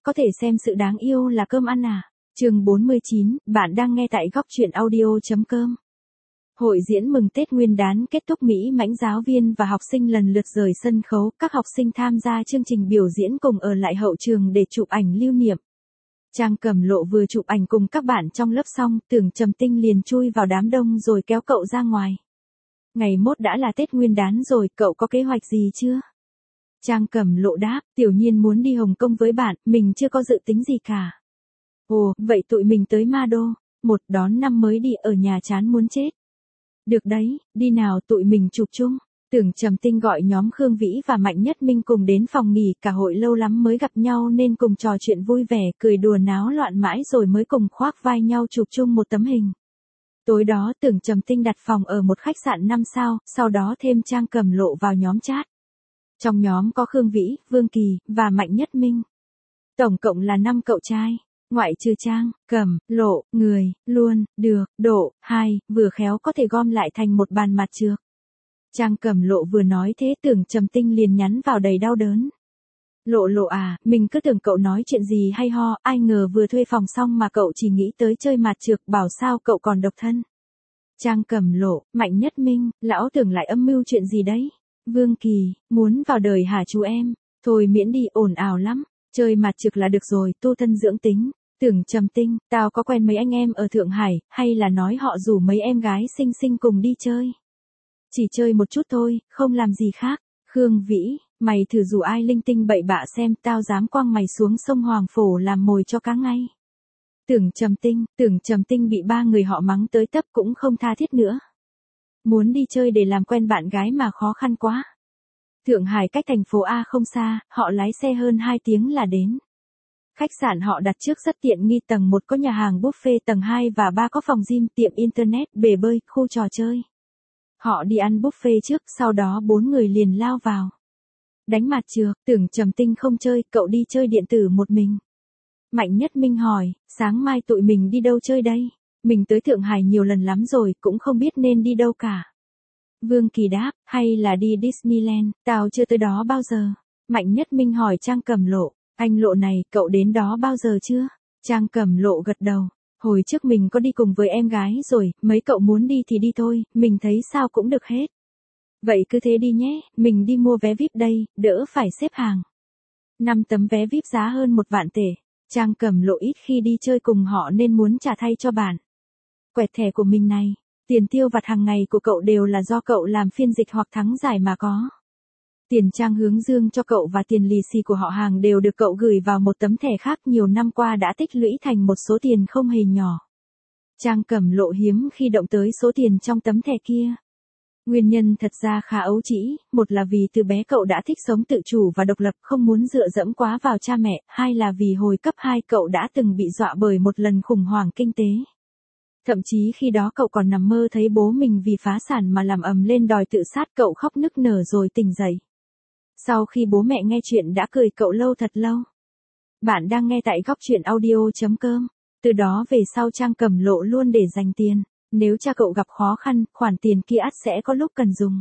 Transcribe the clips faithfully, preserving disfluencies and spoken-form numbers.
có thể xem sự đáng yêu là cơm ăn à. Chương bốn mươi chín, bạn đang nghe tại góc truyện audio.com. Hội diễn mừng Tết Nguyên đán kết thúc, Mỹ mãnh giáo viên và học sinh lần lượt rời sân khấu, các học sinh tham gia chương trình biểu diễn cùng ở lại hậu trường để chụp ảnh lưu niệm. Trang Cẩm Lộ vừa chụp ảnh cùng các bạn trong lớp xong, Tưởng Trầm Tinh liền chui vào đám đông rồi kéo cậu ra ngoài. Ngày mốt đã là Tết Nguyên đán rồi, cậu có kế hoạch gì chưa? Trang Cẩm Lộ đáp, tiểu nhiên muốn đi Hồng Kông với bạn, mình chưa có dự tính gì cả. Ồ, vậy tụi mình tới Ma Đô, một đón năm mới đi ở nhà chán muốn chết. Được đấy, đi nào tụi mình chụp chung. Tưởng Trầm Tinh gọi nhóm Khương Vĩ và Mạnh Nhất Minh cùng đến phòng nghỉ, cả hội lâu lắm mới gặp nhau nên cùng trò chuyện vui vẻ, cười đùa náo loạn mãi rồi mới cùng khoác vai nhau chụp chung một tấm hình. Tối đó Tưởng Trầm Tinh đặt phòng ở một khách sạn năm sao, sau đó thêm Trang Cẩm Lộ vào nhóm chat. Trong nhóm có Khương Vĩ, Vương Kỳ, và Mạnh Nhất Minh. Tổng cộng là năm cậu trai. Ngoại trừ Trang, Cẩm, Lộ, người, luôn, được, độ, hai, vừa khéo có thể gom lại thành một bàn mặt trược. Trang Cẩm Lộ vừa nói thế Tưởng Trầm Tinh liền nhắn vào đầy đau đớn. Lộ Lộ à, mình cứ tưởng cậu nói chuyện gì hay ho, ai ngờ vừa thuê phòng xong mà cậu chỉ nghĩ tới chơi mặt trược, bảo sao cậu còn độc thân. Trang Cẩm Lộ, Mạnh Nhất Minh, lão Tưởng lại âm mưu chuyện gì đấy. Vương Kỳ, muốn vào đời hả chú em, thôi miễn đi, ồn ào lắm. Chơi mặt trược là được rồi, tu thân dưỡng tính. Tưởng Trầm Tinh, tao có quen mấy anh em ở Thượng Hải, hay là nói họ rủ mấy em gái xinh xinh cùng đi chơi. Chỉ chơi một chút thôi, không làm gì khác. Khương Vĩ, mày thử rủ ai linh tinh bậy bạ xem, tao dám quăng mày xuống sông Hoàng Phổ làm mồi cho cá ngay. Tưởng Trầm Tinh, Tưởng Trầm Tinh bị ba người họ mắng tới tấp cũng không tha thiết nữa. Muốn đi chơi để làm quen bạn gái mà khó khăn quá. Thượng Hải cách thành phố A không xa, họ lái xe hơn hai tiếng là đến. Khách sạn họ đặt trước rất tiện nghi, tầng một có nhà hàng buffet, tầng hai và ba có phòng gym, tiệm internet, bể bơi, khu trò chơi. Họ đi ăn buffet trước, sau đó bốn người liền lao vào. Đánh mặt trược, Tưởng Trầm Tinh không chơi, cậu đi chơi điện tử một mình. Mạnh Nhất Minh hỏi, sáng mai tụi mình đi đâu chơi đây? Mình tới Thượng Hải nhiều lần lắm rồi, cũng không biết nên đi đâu cả. Vương Kỳ đáp, hay là đi Disneyland, tao chưa tới đó bao giờ. Mạnh Nhất Minh hỏi Trang Cẩm Lộ, anh Lộ này, cậu đến đó bao giờ chưa? Trang Cẩm Lộ gật đầu, hồi trước mình có đi cùng với em gái rồi, mấy cậu muốn đi thì đi thôi, mình thấy sao cũng được hết. Vậy cứ thế đi nhé, mình đi mua vé vi ai pi đây, đỡ phải xếp hàng. Năm tấm vé vi ai pi giá hơn một vạn tệ. Trang Cẩm Lộ ít khi đi chơi cùng họ nên muốn trả thay cho bạn. Quẹt thẻ của mình này. Tiền tiêu vặt hàng ngày của cậu đều là do cậu làm phiên dịch hoặc thắng giải mà có. Tiền Trang hướng dương cho cậu và tiền lì xì của họ hàng đều được cậu gửi vào một tấm thẻ khác, nhiều năm qua đã tích lũy thành một số tiền không hề nhỏ. Trang Cẩm Lộ hiếm khi động tới số tiền trong tấm thẻ kia. Nguyên nhân thật ra khá ấu trĩ, một là vì từ bé cậu đã thích sống tự chủ và độc lập, không muốn dựa dẫm quá vào cha mẹ, hai là vì hồi cấp hai cậu đã từng bị dọa bởi một lần khủng hoảng kinh tế. Thậm chí khi đó cậu còn nằm mơ thấy bố mình vì phá sản mà làm ầm lên đòi tự sát, cậu khóc nức nở rồi tỉnh dậy. Sau khi bố mẹ nghe chuyện đã cười cậu lâu thật lâu. Bạn đang nghe tại góc truyện audio.com. Từ đó về sau Trang Cẩm Lộ luôn để dành tiền. Nếu cha cậu gặp khó khăn, khoản tiền kia ắt sẽ có lúc cần dùng.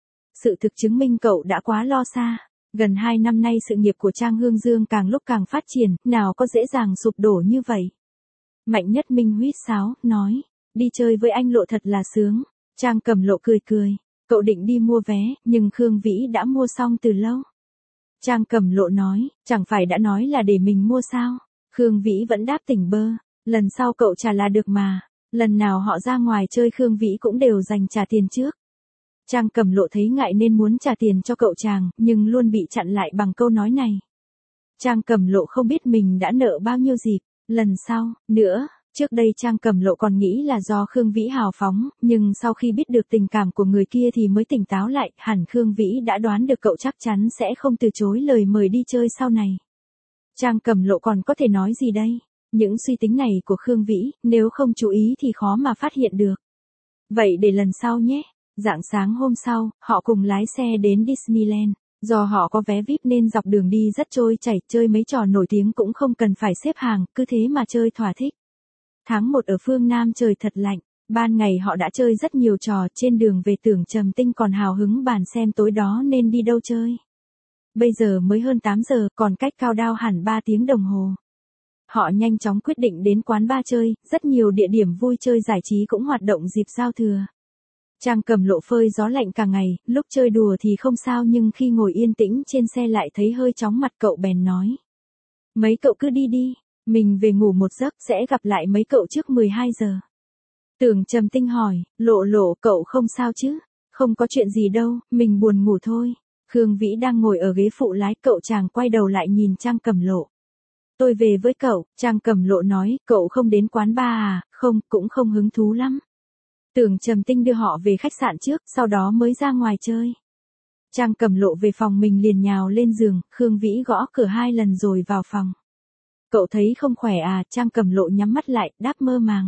Sự thực chứng minh cậu đã quá lo xa. Gần hai năm nay sự nghiệp của Trang Hương Dương càng lúc càng phát triển, nào có dễ dàng sụp đổ như vậy. Mạnh Nhất Minh huýt sáo, nói, đi chơi với anh Lộ thật là sướng. Trang Cẩm Lộ cười cười, cậu định đi mua vé, nhưng Khương Vĩ đã mua xong từ lâu. Trang Cẩm Lộ nói, chẳng phải đã nói là để mình mua sao? Khương Vĩ vẫn đáp tỉnh bơ, lần sau cậu trả là được mà. Lần nào họ ra ngoài chơi Khương Vĩ cũng đều dành trả tiền trước. Trang Cẩm Lộ thấy ngại nên muốn trả tiền cho cậu chàng, nhưng luôn bị chặn lại bằng câu nói này. Trang Cẩm Lộ không biết mình đã nợ bao nhiêu dịp. Lần sau, nữa, trước đây Trang Cẩm Lộ còn nghĩ là do Khương Vĩ hào phóng, nhưng sau khi biết được tình cảm của người kia thì mới tỉnh táo lại, hẳn Khương Vĩ đã đoán được cậu chắc chắn sẽ không từ chối lời mời đi chơi sau này. Trang Cẩm Lộ còn có thể nói gì đây? Những suy tính này của Khương Vĩ, nếu không chú ý thì khó mà phát hiện được. Vậy để lần sau nhé. Rạng sáng hôm sau, họ cùng lái xe đến Disneyland. Do họ có vé vi ai pi nên dọc đường đi rất trôi chảy, chơi mấy trò nổi tiếng cũng không cần phải xếp hàng, cứ thế mà chơi thỏa thích. Tháng một ở phương Nam trời thật lạnh, ban ngày họ đã chơi rất nhiều trò, trên đường về Tưởng Trầm Tinh còn hào hứng bàn xem tối đó nên đi đâu chơi. Bây giờ mới hơn tám giờ, còn cách cao đao hẳn ba tiếng đồng hồ. Họ nhanh chóng quyết định đến quán bar chơi, rất nhiều địa điểm vui chơi giải trí cũng hoạt động dịp giao thừa. Trang Cầm Lộ phơi gió lạnh cả ngày, lúc chơi đùa thì không sao nhưng khi ngồi yên tĩnh trên xe lại thấy hơi chóng mặt, cậu bèn nói. Mấy cậu cứ đi đi, mình về ngủ một giấc, sẽ gặp lại mấy cậu trước mười hai giờ. Tưởng Trầm Tinh hỏi, Lộ Lộ cậu không sao chứ? Không có chuyện gì đâu, mình buồn ngủ thôi. Khương Vĩ đang ngồi ở ghế phụ lái, cậu chàng quay đầu lại nhìn Trang Cầm Lộ. Tôi về với cậu, Trang Cầm Lộ nói, cậu không đến quán bar à? Không, cũng không hứng thú lắm. Tưởng Trầm Tinh đưa họ về khách sạn trước, sau đó mới ra ngoài chơi. Trang Cầm Lộ về phòng mình liền nhào lên giường, Khương Vĩ gõ cửa hai lần rồi vào phòng. Cậu thấy không khỏe à? Trang Cầm Lộ nhắm mắt lại, đáp mơ màng.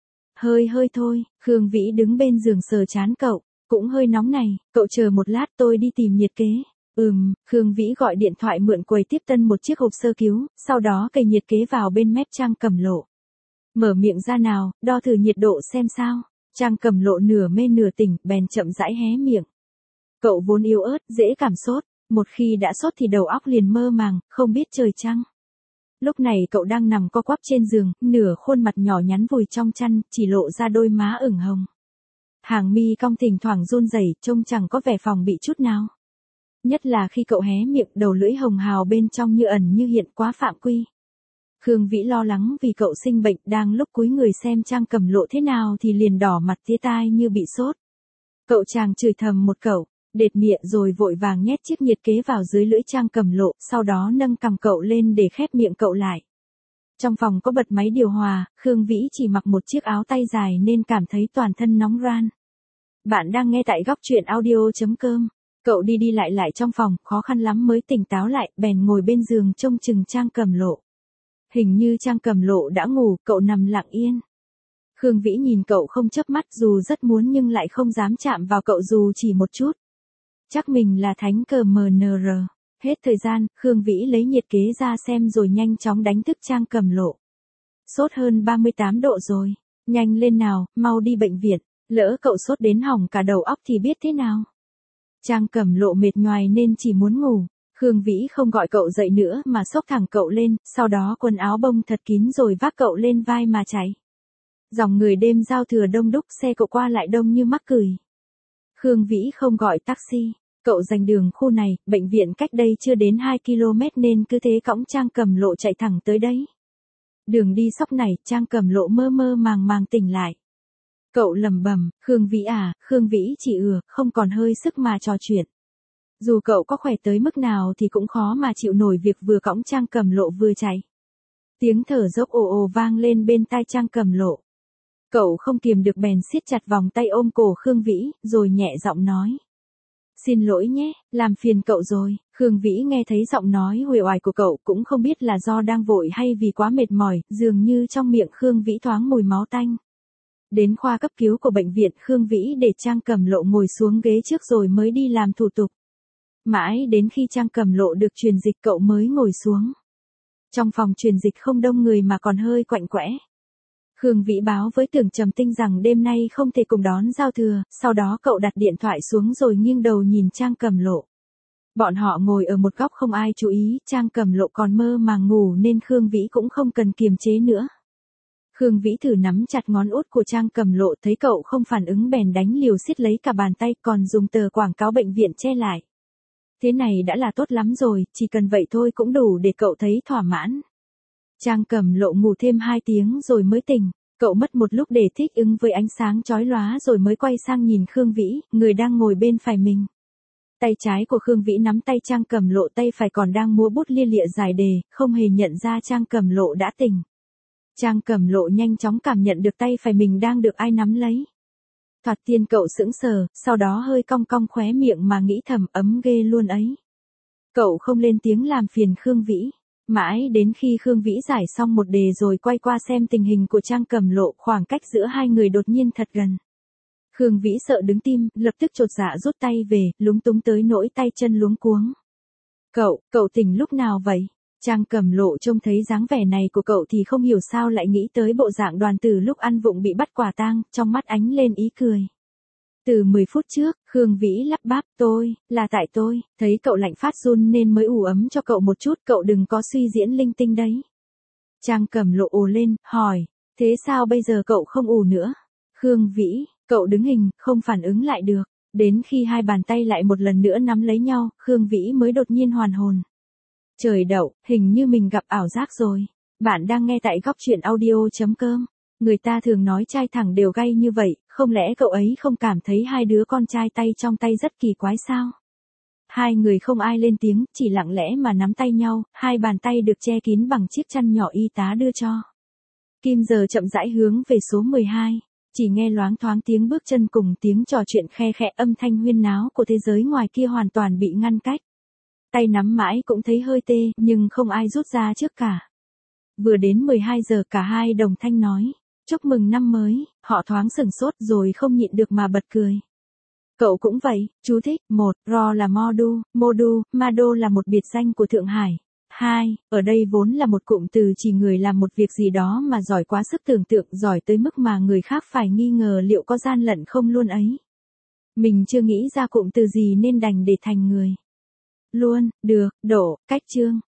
Hơi hơi thôi, Khương Vĩ đứng bên giường sờ chán cậu, cũng hơi nóng này, cậu chờ một lát tôi đi tìm nhiệt kế. Ừm, Khương Vĩ gọi điện thoại mượn quầy tiếp tân một chiếc hộp sơ cứu, sau đó cầy nhiệt kế vào bên mép Trang Cầm Lộ. Mở miệng ra nào, đo thử nhiệt độ xem sao. Trang Cầm Lộ nửa mê nửa tỉnh, bèn chậm rãi hé miệng. Cậu vốn yếu ớt, dễ cảm sốt, một khi đã sốt thì đầu óc liền mơ màng, không biết trời trăng. Lúc này cậu đang nằm co quắp trên giường, nửa khuôn mặt nhỏ nhắn vùi trong chăn, chỉ lộ ra đôi má ửng hồng. Hàng mi cong thỉnh thoảng run rẩy, trông chẳng có vẻ phòng bị chút nào. Nhất là khi cậu hé miệng, đầu lưỡi hồng hào bên trong như ẩn như hiện, quá phạm quy. Khương Vĩ lo lắng vì cậu sinh bệnh, đang lúc cúi người xem Trang Cầm Lộ thế nào thì liền đỏ mặt tía tai như bị sốt. Cậu chàng chửi thầm một câu, đệt miệng rồi vội vàng nhét chiếc nhiệt kế vào dưới lưỡi Trang Cầm Lộ, sau đó nâng cằm cậu lên để khép miệng cậu lại. Trong phòng có bật máy điều hòa, Khương Vĩ chỉ mặc một chiếc áo tay dài nên cảm thấy toàn thân nóng ran. Bạn đang nghe tại góc truyện audio chấm com. Cậu đi đi lại lại trong phòng, khó khăn lắm mới tỉnh táo lại, bèn ngồi bên giường trông chừng Trang Cầm Lộ. Hình như Trang Cầm Lộ đã ngủ, cậu nằm lặng yên. Khương Vĩ nhìn cậu không chớp mắt, dù rất muốn nhưng lại không dám chạm vào cậu dù chỉ một chút. Chắc mình là thánh cờ em en rờ. Hết thời gian, Khương Vĩ lấy nhiệt kế ra xem rồi nhanh chóng đánh thức Trang Cầm Lộ. Sốt hơn ba mươi tám độ rồi, nhanh lên nào, mau đi bệnh viện, lỡ cậu sốt đến hỏng cả đầu óc thì biết thế nào. Trang Cầm Lộ mệt nhoài nên chỉ muốn ngủ. Khương Vĩ không gọi cậu dậy nữa mà xốc thẳng cậu lên, sau đó quần áo bông thật kín rồi vác cậu lên vai mà chạy. Dòng người đêm giao thừa đông đúc, xe cậu qua lại đông như mắc cười. Khương Vĩ không gọi taxi, cậu giành đường khu này, bệnh viện cách đây chưa đến hai ki lô mét nên cứ thế cõng Trang Cầm Lộ chạy thẳng tới đấy. Đường đi sóc này, Trang Cầm Lộ mơ mơ màng màng tỉnh lại. Cậu lẩm bẩm, Khương Vĩ à, Khương Vĩ chỉ ừa, không còn hơi sức mà trò chuyện. Dù cậu có khỏe tới mức nào thì cũng khó mà chịu nổi việc vừa cõng Trang Cầm Lộ vừa chạy. Tiếng thở dốc ồ ồ vang lên bên tai Trang Cầm Lộ. Cậu không kiềm được bèn siết chặt vòng tay ôm cổ Khương Vĩ, rồi nhẹ giọng nói. Xin lỗi nhé, làm phiền cậu rồi. Khương Vĩ nghe thấy giọng nói uể oải của cậu, cũng không biết là do đang vội hay vì quá mệt mỏi, dường như trong miệng Khương Vĩ thoáng mùi máu tanh. Đến khoa cấp cứu của bệnh viện, Khương Vĩ để Trang Cầm Lộ ngồi xuống ghế trước rồi mới đi làm thủ tục. Mãi đến khi Trang Cầm Lộ được truyền dịch cậu mới ngồi xuống. Trong phòng truyền dịch không đông người mà còn hơi quạnh quẽ. Khương Vĩ báo với Tưởng Trầm Tinh rằng đêm nay không thể cùng đón giao thừa, sau đó cậu đặt điện thoại xuống rồi nghiêng đầu nhìn Trang Cầm Lộ. Bọn họ ngồi ở một góc không ai chú ý, Trang Cầm Lộ còn mơ màng ngủ nên Khương Vĩ cũng không cần kiềm chế nữa. Khương Vĩ thử nắm chặt ngón út của Trang Cầm Lộ, thấy cậu không phản ứng bèn đánh liều siết lấy cả bàn tay, còn dùng tờ quảng cáo bệnh viện che lại. Thế này đã là tốt lắm rồi, chỉ cần vậy thôi cũng đủ để cậu thấy thỏa mãn. Trang Cầm Lộ ngủ thêm hai tiếng rồi mới tỉnh, cậu mất một lúc để thích ứng với ánh sáng chói lóa rồi mới quay sang nhìn Khương Vĩ, người đang ngồi bên phải mình. Tay trái của Khương Vĩ nắm tay Trang Cầm Lộ, tay phải còn đang múa bút lia lịa giải đề, không hề nhận ra Trang Cầm Lộ đã tỉnh. Trang Cầm Lộ nhanh chóng cảm nhận được tay phải mình đang được ai nắm lấy. Thoạt tiên cậu sững sờ, sau đó hơi cong cong khóe miệng mà nghĩ thầm ấm ghê luôn ấy. Cậu không lên tiếng làm phiền Khương Vĩ. Mãi đến khi Khương Vĩ giải xong một đề rồi quay qua xem tình hình của Trang Cầm Lộ, khoảng cách giữa hai người đột nhiên thật gần. Khương Vĩ sợ đứng tim, lập tức chột dạ rút tay về, lúng túng tới nỗi tay chân luống cuống. Cậu, cậu tỉnh lúc nào vậy? Trang Cầm Lộ trông thấy dáng vẻ này của cậu thì không hiểu sao lại nghĩ tới bộ dạng Đoàn Tử lúc ăn vụng bị bắt quả tang, trong mắt ánh lên ý cười. Từ mười phút trước, Khương Vĩ lắp bắp, tôi, là tại tôi, thấy cậu lạnh phát run nên mới ủ ấm cho cậu một chút, cậu đừng có suy diễn linh tinh đấy. Trang Cẩm Lộ ồ lên, hỏi, thế sao bây giờ cậu không ủ nữa? Khương Vĩ, cậu đứng hình, không phản ứng lại được. Đến khi hai bàn tay lại một lần nữa nắm lấy nhau, Khương Vĩ mới đột nhiên hoàn hồn. Trời đậu, hình như mình gặp ảo giác rồi. Bạn đang nghe tại góc truyện audio.com. Người ta thường nói trai thẳng đều gay như vậy, không lẽ cậu ấy không cảm thấy hai đứa con trai tay trong tay rất kỳ quái sao? Hai người không ai lên tiếng, chỉ lặng lẽ mà nắm tay nhau, hai bàn tay được che kín bằng chiếc chăn nhỏ y tá đưa cho. Kim giờ chậm rãi hướng về số mười hai, chỉ nghe loáng thoáng tiếng bước chân cùng tiếng trò chuyện khe khẽ, âm thanh huyên náo của thế giới ngoài kia hoàn toàn bị ngăn cách. Tay nắm mãi cũng thấy hơi tê, nhưng không ai rút ra trước cả. Vừa đến mười hai giờ cả hai đồng thanh nói, chúc mừng năm mới, họ thoáng sửng sốt rồi không nhịn được mà bật cười. Cậu cũng vậy, chú thích, một, Ro là Modu, Modu, Mado là một biệt danh của Thượng Hải. Hai, ở đây vốn là một cụm từ chỉ người làm một việc gì đó mà giỏi quá sức tưởng tượng, giỏi tới mức mà người khác phải nghi ngờ liệu có gian lận không luôn ấy. Mình chưa nghĩ ra cụm từ gì nên đành để thành người. Luôn, được, độ, cách chương.